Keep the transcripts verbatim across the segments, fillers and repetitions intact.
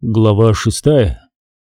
Глава шестая.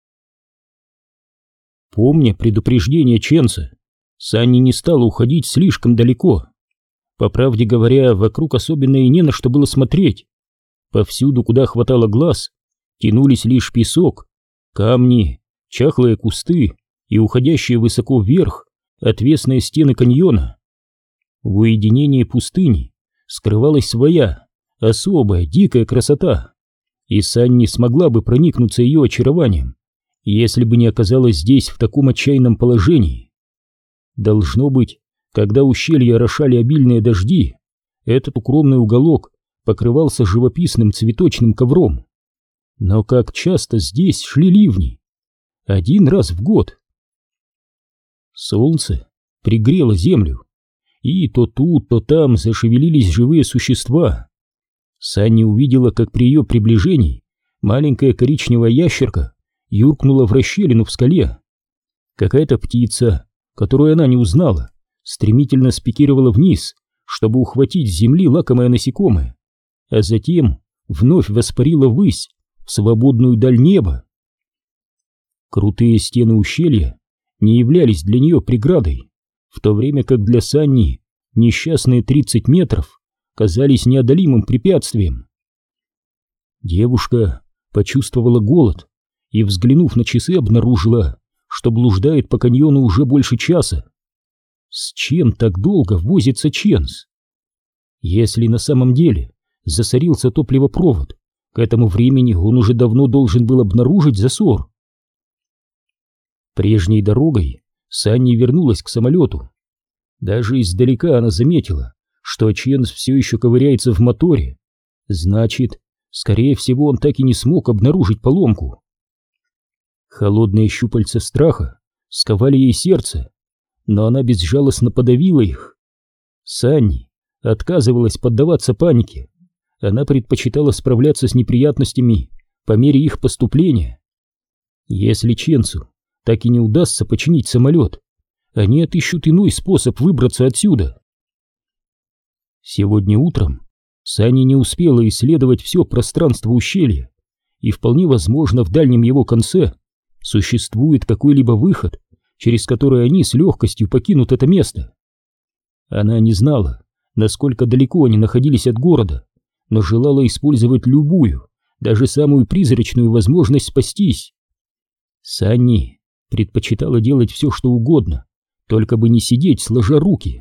Помня предупреждение Ченса, Санни не стала уходить слишком далеко. По правде говоря, вокруг особенно и не на что было смотреть. Повсюду, куда хватало глаз, тянулись лишь песок, камни, чахлые кусты и уходящие высоко вверх отвесные стены каньона. В уединении пустыни скрывалась своя, особая, дикая красота. И Санни смогла бы проникнуться ее очарованием, если бы не оказалась здесь в таком отчаянном положении. Должно быть, когда ущелье орошали обильные дожди, этот укромный уголок покрывался живописным цветочным ковром. Но как часто здесь шли ливни? Один раз в год. Солнце пригрело землю, и то тут, то там зашевелились живые существа. Санни увидела, как при ее приближении маленькая коричневая ящерка юркнула в расщелину в скале. Какая-то птица, которую она не узнала, стремительно спикировала вниз, чтобы ухватить с земли лакомое насекомое, а затем вновь воспарила ввысь, в свободную даль неба. Крутые стены ущелья не являлись для нее преградой, в то время как для Санни несчастные тридцать метров казались неодолимым препятствием. Девушка почувствовала голод и, взглянув на часы, обнаружила, что блуждает по каньону уже больше часа. С чем так долго возится Ченс? Если на самом деле засорился топливопровод, к этому времени он уже давно должен был обнаружить засор. Прежней дорогой Санни вернулась к самолету. Даже издалека она заметила, что Ченс все еще ковыряется в моторе. Значит, скорее всего, он так и не смог обнаружить поломку. Холодные щупальца страха сковали ей сердце, но она безжалостно подавила их. Санни отказывалась поддаваться панике. Она предпочитала справляться с неприятностями по мере их поступления. Если Ченсу так и не удастся починить самолет, они отыщут иной способ выбраться отсюда. Сегодня утром Санни не успела исследовать все пространство ущелья, и вполне возможно, в дальнем его конце существует какой-либо выход, через который они с легкостью покинут это место. Она не знала, насколько далеко они находились от города, но желала использовать любую, даже самую призрачную возможность спастись. Санни предпочитала делать все, что угодно, только бы не сидеть сложа руки.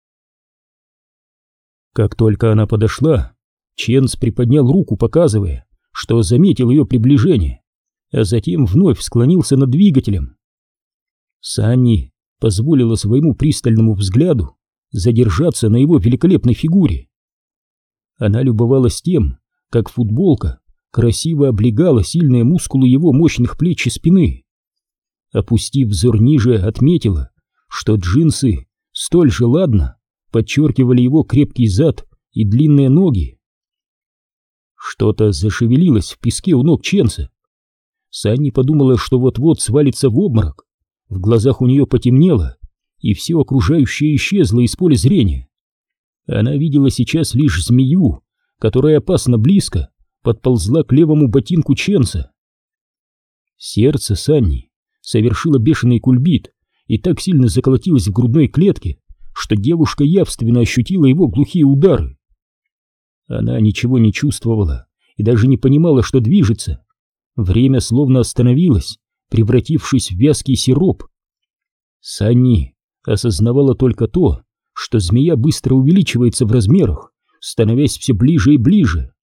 Как только она подошла, Ченс приподнял руку, показывая, что заметил ее приближение, а затем вновь склонился над двигателем. Санни позволила своему пристальному взгляду задержаться на его великолепной фигуре. Она любовалась тем, как футболка красиво облегала сильные мускулы его мощных плеч и спины. Опустив взор ниже, отметила, что джинсы столь же ладно подчеркивали его крепкий зад и длинные ноги. Что-то зашевелилось в песке у ног Ченса. Санни подумала, что вот-вот свалится в обморок. В глазах у нее потемнело, и все окружающее исчезло из поля зрения. Она видела сейчас лишь змею, которая опасно близко подползла к левому ботинку Ченса. Сердце Санни совершило бешеный кульбит и так сильно заколотилось в грудной клетке, что девушка явственно ощутила его глухие удары. Она ничего не чувствовала и даже не понимала, что движется. Время словно остановилось, превратившись в вязкий сироп. Санни осознавала только то, что змея быстро увеличивается в размерах, становясь все ближе и ближе.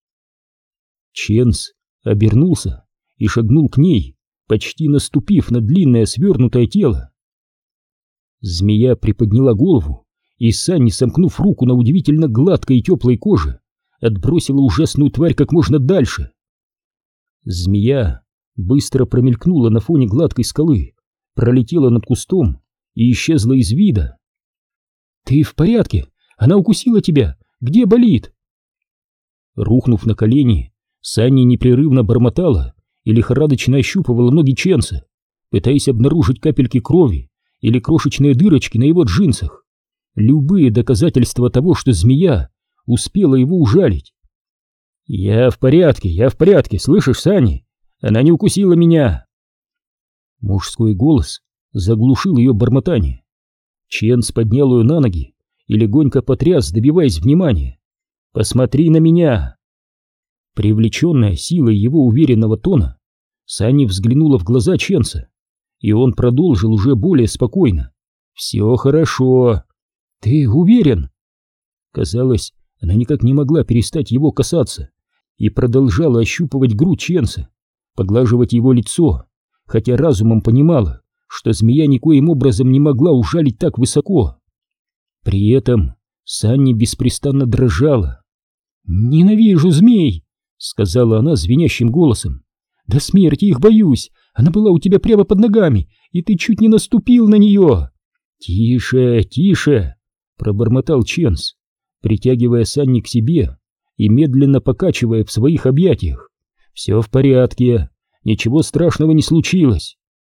Ченс обернулся и шагнул к ней, почти наступив на длинное свернутое тело. Змея приподняла голову, и Санни, сомкнув руку на удивительно гладкой и теплой коже, отбросила ужасную тварь как можно дальше. Змея быстро промелькнула на фоне гладкой скалы, пролетела над кустом и исчезла из вида. «Ты в порядке? Она укусила тебя? Где болит?» Рухнув на колени, Санни непрерывно бормотала и лихорадочно ощупывала ноги Ченса, пытаясь обнаружить капельки крови или крошечные дырочки на его джинсах. Любые доказательства того, что змея успела его ужалить. «Я в порядке, я в порядке, слышишь, Санни? Она не укусила меня!» Мужской голос заглушил ее бормотание. Ченс поднял ее на ноги и легонько потряс, добиваясь внимания. «Посмотри на меня!» Привлеченная силой его уверенного тона, Санни взглянула в глаза Ченса, и он продолжил уже более спокойно. «Все хорошо. Ты уверен?» Казалось, она никак не могла перестать его касаться и продолжала ощупывать грудь Ченса, поглаживать его лицо, хотя разумом понимала, что змея никоим образом не могла ужалить так высоко. При этом Санни беспрестанно дрожала. «Ненавижу змей!» — сказала она звенящим голосом. «До смерти их боюсь! Она была у тебя прямо под ногами, и ты чуть не наступил на нее!» «Тише, тише!» — пробормотал Ченс, притягивая Санни к себе и медленно покачивая в своих объятиях. «Все в порядке, ничего страшного не случилось!»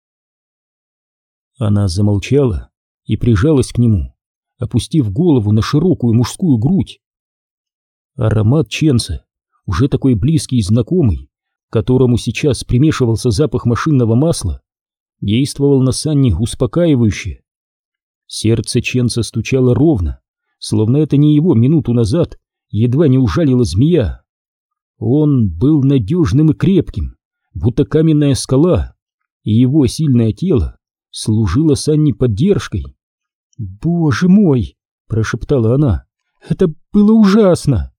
Она замолчала и прижалась к нему, опустив голову на широкую мужскую грудь. Аромат Ченса, уже такой близкий и знакомый, к которому сейчас примешивался запах машинного масла, действовал на Санни успокаивающе. Сердце Ченса стучало ровно, словно это не его минуту назад едва не ужалила змея. Он был надежным и крепким, будто каменная скала, и его сильное тело служило Санни поддержкой. «Боже мой!» — прошептала она. «Это было ужасно!»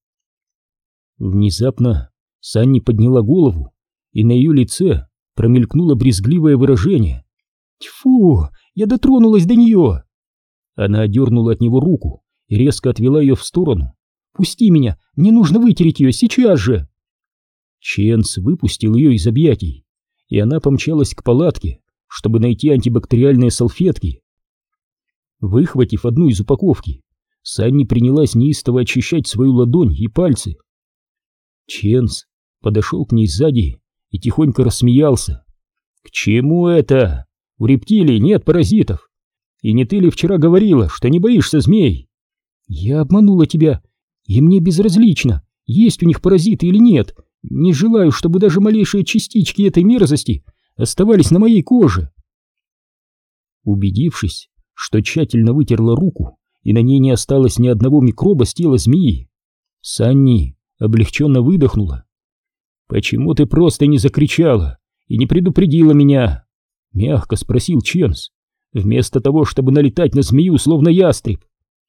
Внезапно Санни подняла голову, и на ее лице промелькнуло брезгливое выражение. «Тьфу! Я дотронулась до нее!» Она отдернула от него руку и резко отвела ее в сторону. «Пусти меня! Мне нужно вытереть ее сейчас же!» Ченс выпустил ее из объятий, и она помчалась к палатке, чтобы найти антибактериальные салфетки. Выхватив одну из упаковки, Санни принялась неистово очищать свою ладонь и пальцы. Ченс подошел к ней сзади и тихонько рассмеялся. «К чему это? У рептилий нет паразитов. И не ты ли вчера говорила, что не боишься змей?» «Я обманула тебя, и мне безразлично, есть у них паразиты или нет. Не желаю, чтобы даже малейшие частички этой мерзости оставались на моей коже». Убедившись, что тщательно вытерла руку и на ней не осталось ни одного микроба с тела змеи, Санни облегченно выдохнула. «Почему ты просто не закричала и не предупредила меня?» — мягко спросил Ченс, вместо того, чтобы налетать на змею, словно ястреб.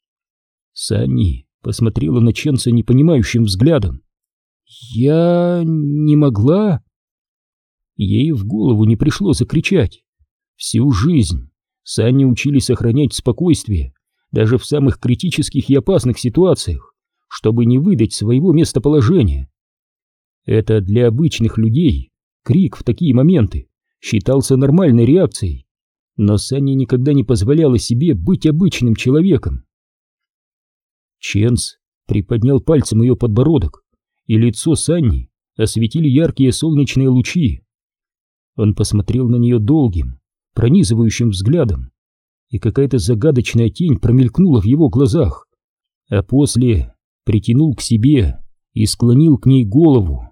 Санни посмотрела на Ченса непонимающим взглядом. «Я не могла...» Ей в голову не пришло закричать. Всю жизнь Санни учили сохранять спокойствие даже в самых критических и опасных ситуациях, чтобы не выдать своего местоположения. Это для обычных людей крик в такие моменты считался нормальной реакцией, но Санни никогда не позволяла себе быть обычным человеком. Ченс приподнял пальцем ее подбородок, и лицо Санни осветили яркие солнечные лучи. Он посмотрел на нее долгим, пронизывающим взглядом, и какая-то загадочная тень промелькнула в его глазах, а после притянул к себе и склонил к ней голову.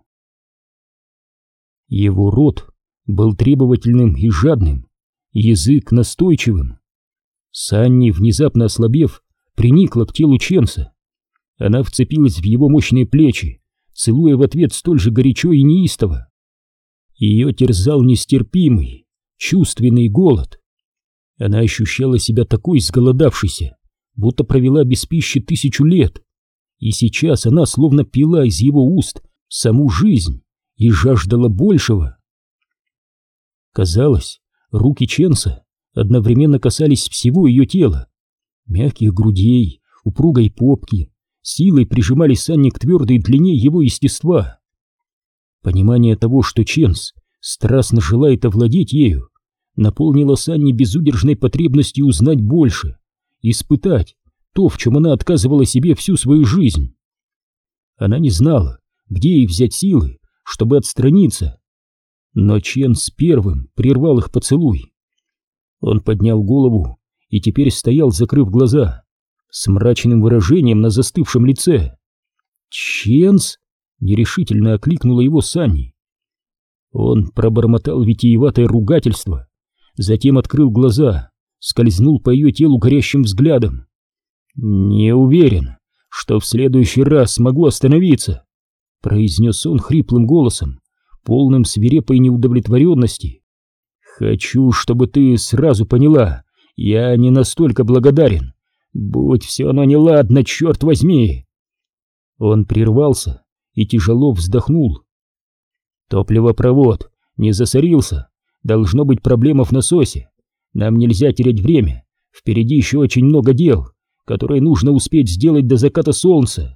Его рот был требовательным и жадным, язык настойчивым. Санни, внезапно ослабев, приникла к телу Ченса. Она вцепилась в его мощные плечи, целуя в ответ столь же горячо и неистово. Ее терзал нестерпимый, чувственный голод. Она ощущала себя такой изголодавшейся, будто провела без пищи тысячу лет, и сейчас она словно пила из его уст саму жизнь и жаждала большего. Казалось, руки Ченса одновременно касались всего ее тела, мягких грудей, упругой попки, силой прижимали Санни к твердой длине его естества. Понимание того, что Ченс страстно желает овладеть ею, наполнило Санни безудержной потребностью узнать больше, испытать то, в чем она отказывала себе всю свою жизнь. Она не знала, где ей взять силы, чтобы отстраниться, но Ченс первым прервал их поцелуй. Он поднял голову и теперь стоял, закрыв глаза, с мрачным выражением на застывшем лице. «Ченс!» — нерешительно окликнула его Санни. Он пробормотал витиеватое ругательство, затем открыл глаза, скользнул по ее телу горящим взглядом. «Не уверен, что в следующий раз смогу остановиться», — произнес он хриплым голосом, полным свирепой неудовлетворенности. «Хочу, чтобы ты сразу поняла, я не настолько благодарен. Будь все оно неладно, черт возьми!» Он прервался и тяжело вздохнул. «Топливопровод не засорился. Должно быть проблема в насосе. Нам нельзя терять время. Впереди еще очень много дел, которые нужно успеть сделать до заката солнца».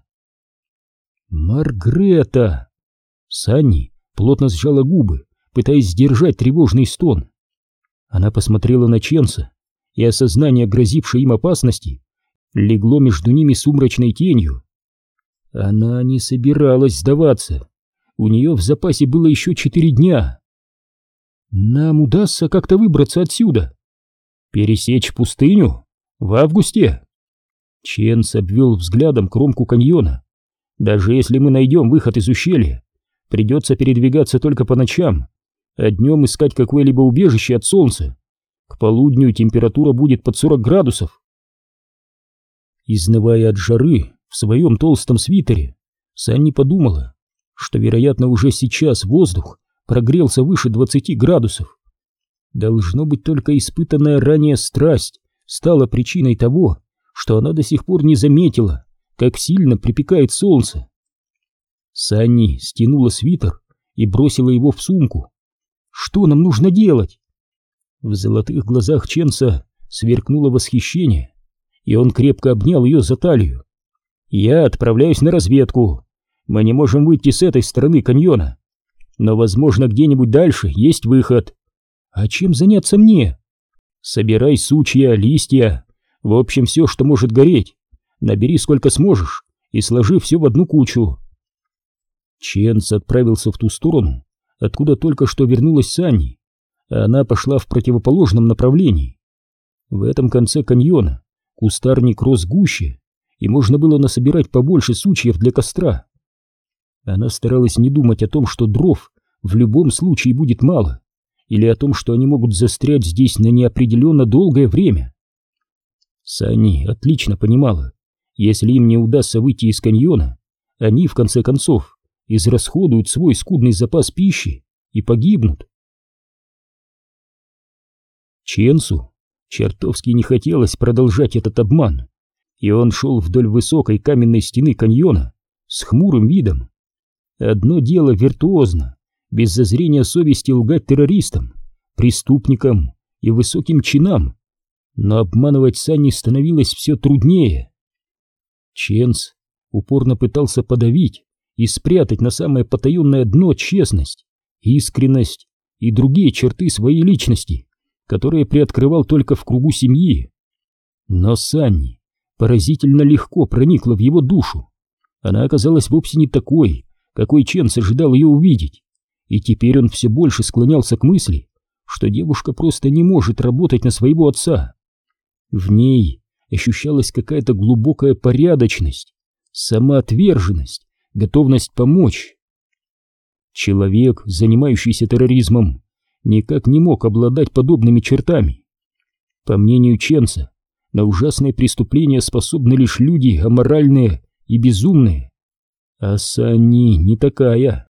«Маргрета!» Санни плотно сжала губы, пытаясь сдержать тревожный стон. Она посмотрела на Ченса, и осознание грозившей им опасности легло между ними сумрачной тенью. Она не собиралась сдаваться. У нее в запасе было еще четыре дня. «Нам удастся как-то выбраться отсюда. Пересечь пустыню? В августе?» Ченс обвел взглядом кромку каньона. «Даже если мы найдем выход из ущелья, придется передвигаться только по ночам, а днем искать какое-либо убежище от солнца. К полудню температура будет под сорок градусов». Изнывая от жары в своем толстом свитере, Санни подумала, что, вероятно, уже сейчас воздух прогрелся выше двадцати градусов. Должно быть, только испытанная ранее страсть стала причиной того, что она до сих пор не заметила, как сильно припекает солнце. Санни стянула свитер и бросила его в сумку. «Что нам нужно делать?» В золотых глазах Ченса сверкнуло восхищение, и он крепко обнял ее за талию. «Я отправляюсь на разведку. Мы не можем выйти с этой стороны каньона, но, возможно, где-нибудь дальше есть выход. А чем заняться мне? Собирай сучья, листья, в общем, все, что может гореть. Набери сколько сможешь и сложи все в одну кучу». Ченс отправился в ту сторону, откуда только что вернулась Санни, а она пошла в противоположном направлении. В этом конце каньона кустарник рос гуще, и можно было насобирать побольше сучьев для костра. Она старалась не думать о том, что дров в любом случае будет мало, или о том, что они могут застрять здесь на неопределенно долгое время. Санни отлично понимала, если им не удастся выйти из каньона, они, в конце концов, израсходуют свой скудный запас пищи и погибнут. Ченсу чертовски не хотелось продолжать этот обман, и он шел вдоль высокой каменной стены каньона с хмурым видом. Одно дело виртуозно, без зазрения совести лгать террористам, преступникам и высоким чинам, но обманывать Санни становилось все труднее. Ченс упорно пытался подавить и спрятать на самое потаенное дно честность, искренность и другие черты своей личности, которые приоткрывал только в кругу семьи. Но Санни поразительно легко проникла в его душу. Она оказалась вовсе не такой, какой Ченс ожидал ее увидеть, и теперь он все больше склонялся к мысли, что девушка просто не может работать на своего отца. В ней ощущалась какая-то глубокая порядочность, самоотверженность, готовность помочь. Человек, занимающийся терроризмом, никак не мог обладать подобными чертами. По мнению Ченса, на ужасные преступления способны лишь люди аморальные и безумные. А Санни не такая.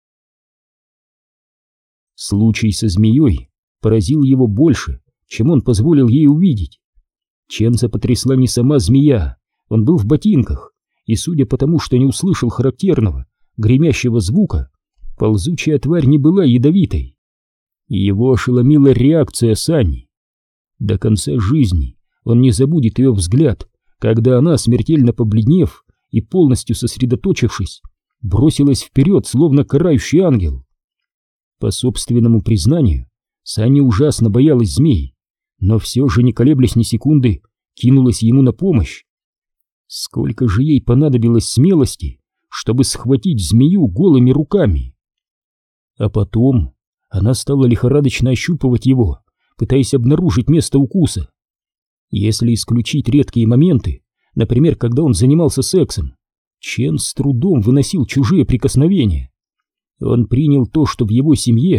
Случай со змеей поразил его больше, чем он позволил ей увидеть. Ченса потрясла не сама змея, он был в ботинках, и, судя по тому, что не услышал характерного, гремящего звука, ползучая тварь не была ядовитой. Его ошеломила реакция Санни. До конца жизни он не забудет ее взгляд, когда она, смертельно побледнев и полностью сосредоточившись, бросилась вперед, словно карающий ангел. По собственному признанию, Санни ужасно боялась змей, но все же, не колеблясь ни секунды, кинулась ему на помощь. Сколько же ей понадобилось смелости, чтобы схватить змею голыми руками. А потом она стала лихорадочно ощупывать его, пытаясь обнаружить место укуса. Если исключить редкие моменты, например, когда он занимался сексом, Чен с трудом выносил чужие прикосновения. Он принял то, что в его семье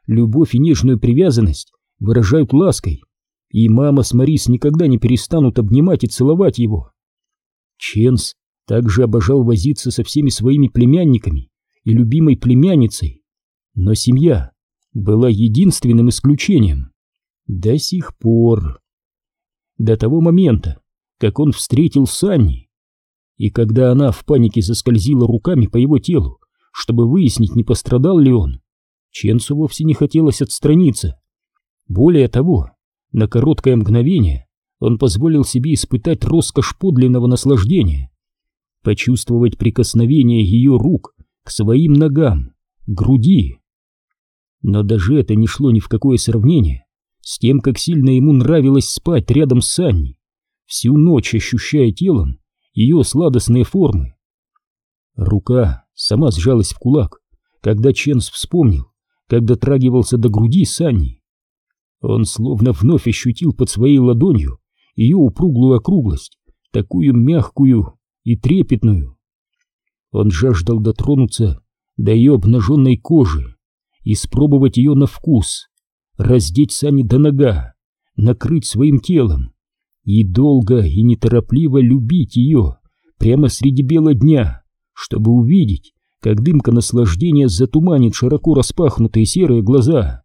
любовь и нежную привязанность выражают лаской, и мама с Марис никогда не перестанут обнимать и целовать его. Ченс также обожал возиться со всеми своими племянниками и любимой племянницей, но семья была единственным исключением. До сих пор. До того момента, как он встретил Санни. И когда она в панике заскользила руками по его телу, чтобы выяснить, не пострадал ли он, Ченсу вовсе не хотелось отстраниться. Более того, на короткое мгновение он позволил себе испытать роскошь подлинного наслаждения, почувствовать прикосновение ее рук к своим ногам, к груди. Но даже это не шло ни в какое сравнение с тем, как сильно ему нравилось спать рядом с Санни, всю ночь ощущая телом ее сладостные формы. Рука сама сжалась в кулак, когда Ченс вспомнил, как дотрагивался до груди Санни. Он словно вновь ощутил под своей ладонью ее упруглую округлость, такую мягкую и трепетную. Он жаждал дотронуться до ее обнаженной кожи, испробовать ее на вкус, раздеть Санни до нога, накрыть своим телом и долго и неторопливо любить ее прямо среди бела дня, чтобы увидеть, как дымка наслаждения затуманит широко распахнутые серые глаза.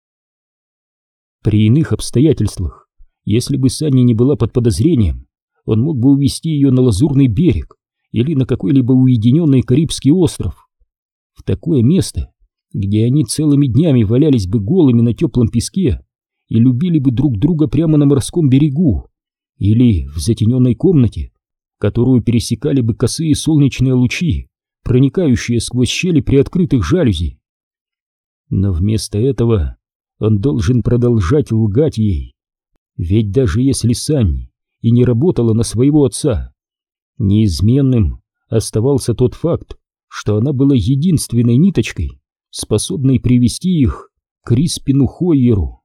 При иных обстоятельствах, если бы Санни не была под подозрением, он мог бы увезти ее на Лазурный берег или на какой-либо уединенный Карибский остров, в такое место, где они целыми днями валялись бы голыми на теплом песке и любили бы друг друга прямо на морском берегу или в затененной комнате, которую пересекали бы косые солнечные лучи, проникающие сквозь щели приоткрытых жалюзи. Но вместо этого он должен продолжать лгать ей, ведь даже если Санни и не работала на своего отца, неизменным оставался тот факт, что она была единственной ниточкой, способной привести их к Криспину Хойеру.